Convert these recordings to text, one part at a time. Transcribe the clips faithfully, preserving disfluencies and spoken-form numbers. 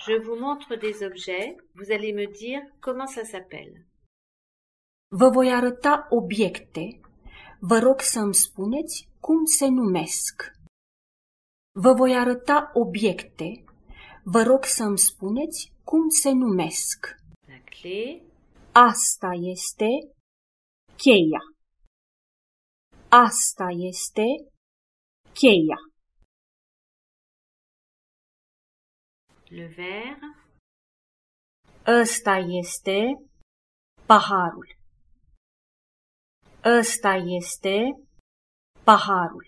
Je vous montre des objets, vous allez me dire comment ça s'appelle. Vă voi arăta obiecte. Vă rog să-mi spuneți cum se numesc. Vă voi arăta obiecte. Vă rog să-mi spuneți cum se numesc. La clé. Asta este cheia. Asta este cheia. Le verre. Ăsta este paharul. Ăsta este paharul.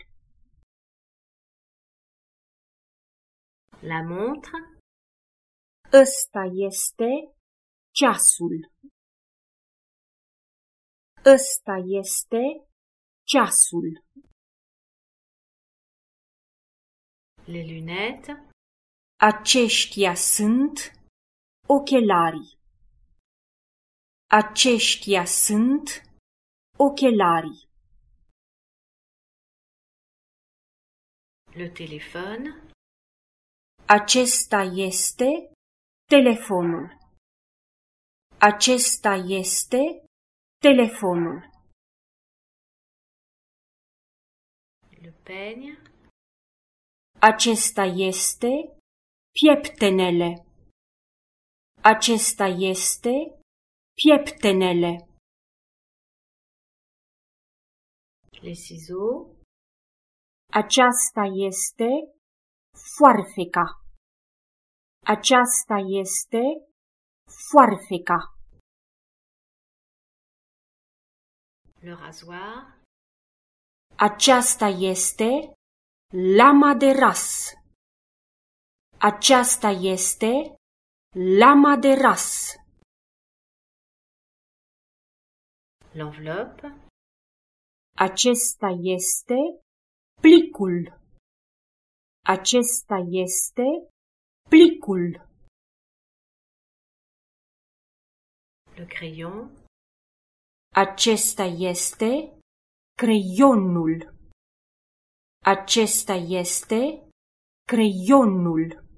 La montre. Ăsta este ceasul. Ăsta este ceasul. Les lunettes. Aceștia sunt ochelarii. Aceștia sunt ochelarii. Le téléphone. Acesta este telefonul. Acesta este telefonul. Le peigne. Acesta este pieptenele. Acesta este pieptenele. Les ciseaux. Aceasta este foarfeca. Aceasta este foarfeca. Le rasoir. Aceasta este lama de ras. Aceasta este lama de ras. L'enveloppe. Acesta este plicul. Acesta este plicul. Le crayon. Acesta este creionul. Acesta este creionul.